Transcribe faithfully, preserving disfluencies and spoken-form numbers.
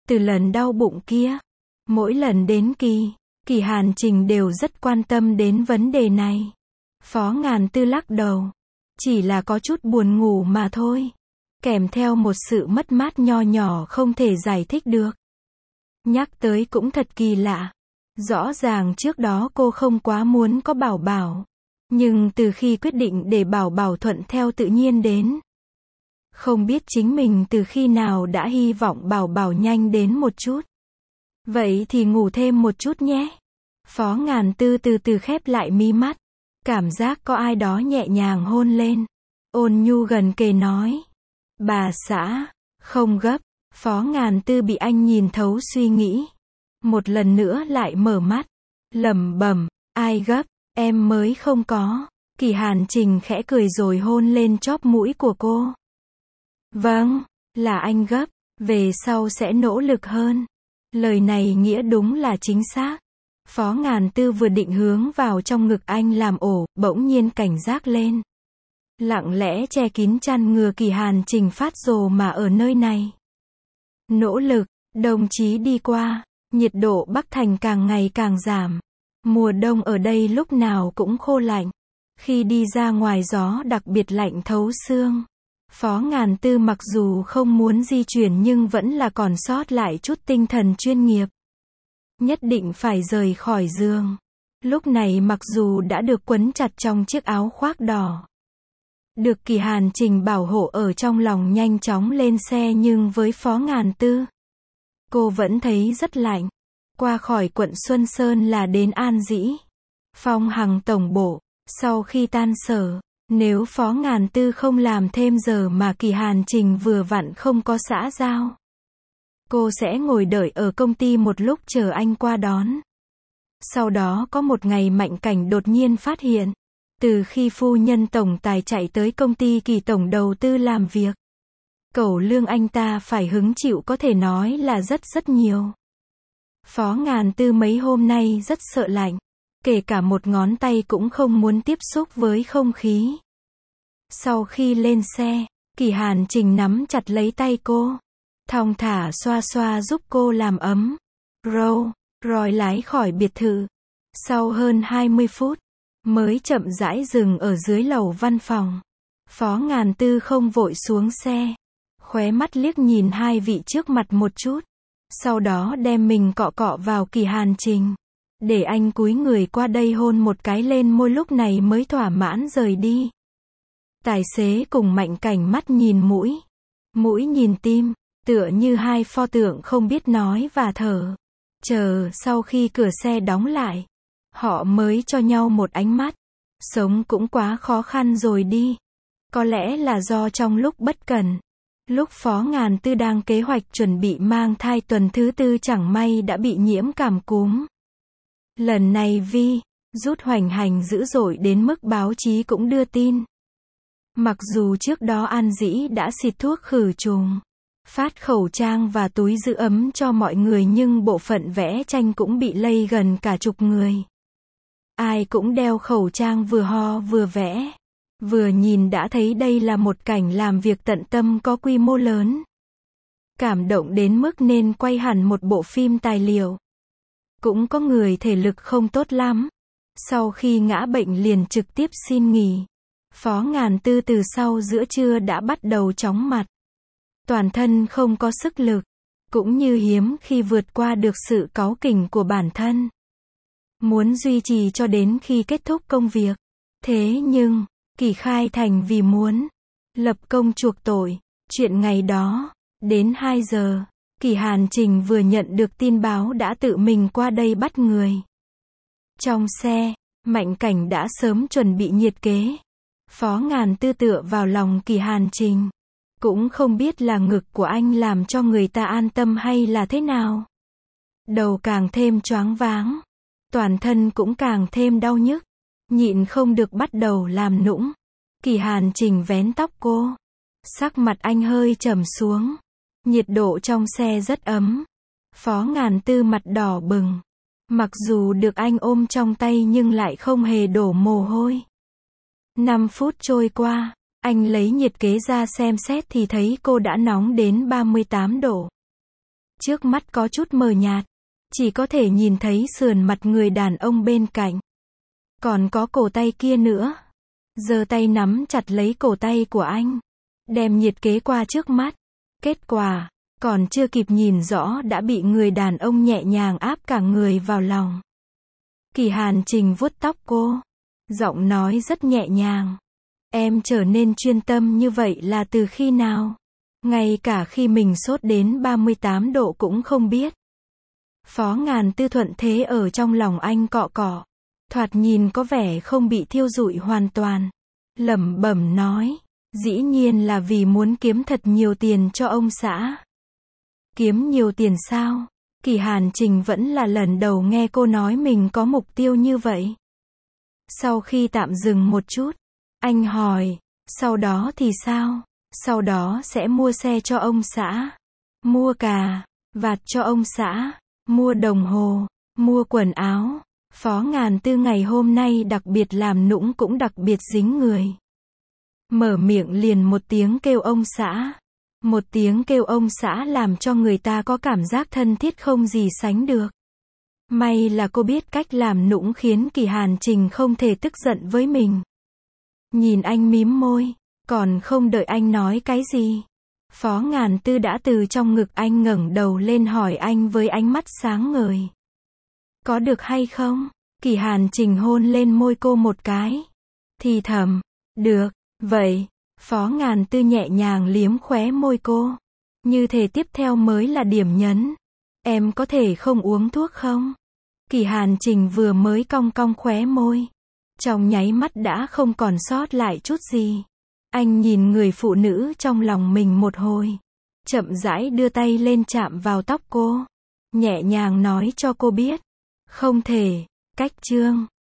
Từ lần đau bụng kia, mỗi lần đến kỳ, Kỳ Hàn Trình đều rất quan tâm đến vấn đề này. Phó Ngàn Tư lắc đầu. Chỉ là có chút buồn ngủ mà thôi. Kèm theo một sự mất mát nho nhỏ không thể giải thích được. Nhắc tới cũng thật kỳ lạ. Rõ ràng trước đó cô không quá muốn có Bảo Bảo. Nhưng từ khi quyết định để Bảo Bảo thuận theo tự nhiên đến. Không biết chính mình từ khi nào đã hy vọng Bảo Bảo nhanh đến một chút. Vậy thì ngủ thêm một chút nhé. Phó Ngàn Tư từ từ khép lại mí mắt. Cảm giác có ai đó nhẹ nhàng hôn lên. Ôn nhu gần kề nói. Bà xã, không gấp. Phó Ngàn Tư bị anh nhìn thấu suy nghĩ. Một lần nữa lại mở mắt. Lẩm bẩm, ai gấp, em mới không có. Kỳ Hàn Trình khẽ cười rồi hôn lên chóp mũi của cô. Vâng, là anh gấp, về sau sẽ nỗ lực hơn. Lời này nghĩa đúng là chính xác. Phó Ngàn Tư vừa định hướng vào trong ngực anh làm ổ, bỗng nhiên cảnh giác lên. Lặng lẽ che kín chăn ngừa Kỳ Hàn Trình phát rồ mà ở nơi này. Nỗ lực, đồng chí đi qua, nhiệt độ Bắc Thành càng ngày càng giảm. Mùa đông ở đây lúc nào cũng khô lạnh. Khi đi ra ngoài gió đặc biệt lạnh thấu xương. Phó Ngàn Tư mặc dù không muốn di chuyển nhưng vẫn là còn sót lại chút tinh thần chuyên nghiệp. Nhất định phải rời khỏi giường. Lúc này mặc dù đã được quấn chặt trong chiếc áo khoác đỏ. Được Kỳ Hàn Trình bảo hộ ở trong lòng nhanh chóng lên xe nhưng với Phó Ngàn Tư. Cô vẫn thấy rất lạnh. Qua khỏi quận Xuân Sơn là đến An Dĩ. Phong Hằng tổng bộ. Sau khi tan sở, nếu Phó Ngàn Tư không làm thêm giờ mà Kỳ Hàn Trình vừa vặn không có xã giao. Cô sẽ ngồi đợi ở công ty một lúc chờ anh qua đón. Sau đó có một ngày Mạnh Cảnh đột nhiên phát hiện. Từ khi phu nhân tổng tài chạy tới công ty Kỳ tổng đầu tư làm việc. Cẩu lương anh ta phải hứng chịu có thể nói là rất rất nhiều. Phó Ngàn Tư mấy hôm nay rất sợ lạnh. Kể cả một ngón tay cũng không muốn tiếp xúc với không khí. Sau khi lên xe, Kỳ Hàn Trình nắm chặt lấy tay cô. Thong thả xoa xoa giúp cô làm ấm. Row, rồi lái khỏi biệt thự. Sau hơn hai mươi phút, mới chậm rãi dừng ở dưới lầu văn phòng. Phó Ngàn Tư không vội xuống xe. Khóe mắt liếc nhìn hai vị trước mặt một chút. Sau đó đem mình cọ cọ vào Kỳ Hàn Trình. Để anh cúi người qua đây hôn một cái lên môi lúc này mới thỏa mãn rời đi. Tài xế cùng Mạnh Cảnh mắt nhìn mũi. Mũi nhìn tim. Tựa như hai pho tượng không biết nói và thở. Chờ sau khi cửa xe đóng lại. Họ mới cho nhau một ánh mắt. Sống cũng quá khó khăn rồi đi. Có lẽ là do trong lúc bất cẩn. Lúc Phó Ngàn Tư đang kế hoạch chuẩn bị mang thai tuần thứ tư chẳng may đã bị nhiễm cảm cúm. Lần này Vi, rút hoành hành dữ dội đến mức báo chí cũng đưa tin. Mặc dù trước đó An Dĩ đã xịt thuốc khử trùng, phát khẩu trang và túi giữ ấm cho mọi người nhưng bộ phận vẽ tranh cũng bị lây gần cả chục người. Ai cũng đeo khẩu trang vừa ho vừa vẽ. Vừa nhìn đã thấy đây là một cảnh làm việc tận tâm có quy mô lớn. Cảm động đến mức nên quay hẳn một bộ phim tài liệu. Cũng có người thể lực không tốt lắm. Sau khi ngã bệnh liền trực tiếp xin nghỉ. Phó Ngàn Tư từ sau giữa trưa đã bắt đầu chóng mặt. Toàn thân không có sức lực. Cũng như hiếm khi vượt qua được sự cáu kỉnh của bản thân. Muốn duy trì cho đến khi kết thúc công việc. Thế nhưng, Kỳ khai thành vì muốn lập công chuộc tội. Chuyện ngày đó, đến hai giờ, Kỳ Hàn Trình vừa nhận được tin báo đã tự mình qua đây bắt người. Trong xe, Mạnh Cảnh đã sớm chuẩn bị nhiệt kế. Phó Ngàn Tư tựa vào lòng Kỳ Hàn Trình. Cũng không biết là ngực của anh làm cho người ta an tâm hay là thế nào. Đầu càng thêm choáng váng. Toàn thân cũng càng thêm đau nhức. Nhịn không được bắt đầu làm nũng. Kỳ Hàn Trình vén tóc cô. Sắc mặt anh hơi trầm xuống. Nhiệt độ trong xe rất ấm. Phó Ngàn Tư mặt đỏ bừng. Mặc dù được anh ôm trong tay nhưng lại không hề đổ mồ hôi. Năm phút trôi qua, anh lấy nhiệt kế ra xem xét thì thấy cô đã nóng đến ba mươi tám độ. Trước mắt có chút mờ nhạt. Chỉ có thể nhìn thấy sườn mặt người đàn ông bên cạnh. Còn có cổ tay kia nữa. Giơ tay nắm chặt lấy cổ tay của anh. Đem nhiệt kế qua trước mắt. Kết quả, còn chưa kịp nhìn rõ đã bị người đàn ông nhẹ nhàng áp cả người vào lòng. Kỳ Hàn Trình vuốt tóc cô. Giọng nói rất nhẹ nhàng. Em trở nên chuyên tâm như vậy là từ khi nào? Ngay cả khi mình sốt đến ba mươi tám độ cũng không biết. Phó Ngàn Tư thuận thế ở trong lòng anh cọ cọ. Thoạt nhìn có vẻ không bị thiêu rụi hoàn toàn. Lẩm bẩm nói. Dĩ nhiên là vì muốn kiếm thật nhiều tiền cho ông xã. Kiếm nhiều tiền sao? Kỳ Hàn Trình vẫn là lần đầu nghe cô nói mình có mục tiêu như vậy. Sau khi tạm dừng một chút, anh hỏi, sau đó thì sao? Sau đó sẽ mua xe cho ông xã, mua cà vạt cho ông xã, mua đồng hồ, mua quần áo. Phó Ngàn Tư ngày hôm nay đặc biệt làm nũng cũng đặc biệt dính người. Mở miệng liền một tiếng kêu ông xã. Một tiếng kêu ông xã làm cho người ta có cảm giác thân thiết không gì sánh được. May là cô biết cách làm nũng khiến Kỳ Hàn Trình không thể tức giận với mình. Nhìn anh mím môi, còn không đợi anh nói cái gì. Phó Ngàn Tư đã từ trong ngực anh ngẩng đầu lên hỏi anh với ánh mắt sáng ngời. Có được hay không? Kỳ Hàn Trình hôn lên môi cô một cái. Thì thầm, được, vậy. Phó Ngàn Tư nhẹ nhàng liếm khóe môi cô. Như thể tiếp theo mới là điểm nhấn. Em có thể không uống thuốc không? Kỳ Hàn Trình vừa mới cong cong khóe môi. Trong nháy mắt đã không còn sót lại chút gì. Anh nhìn người phụ nữ trong lòng mình một hồi. Chậm rãi đưa tay lên chạm vào tóc cô. Nhẹ nhàng nói cho cô biết. Không thể. Cách chương.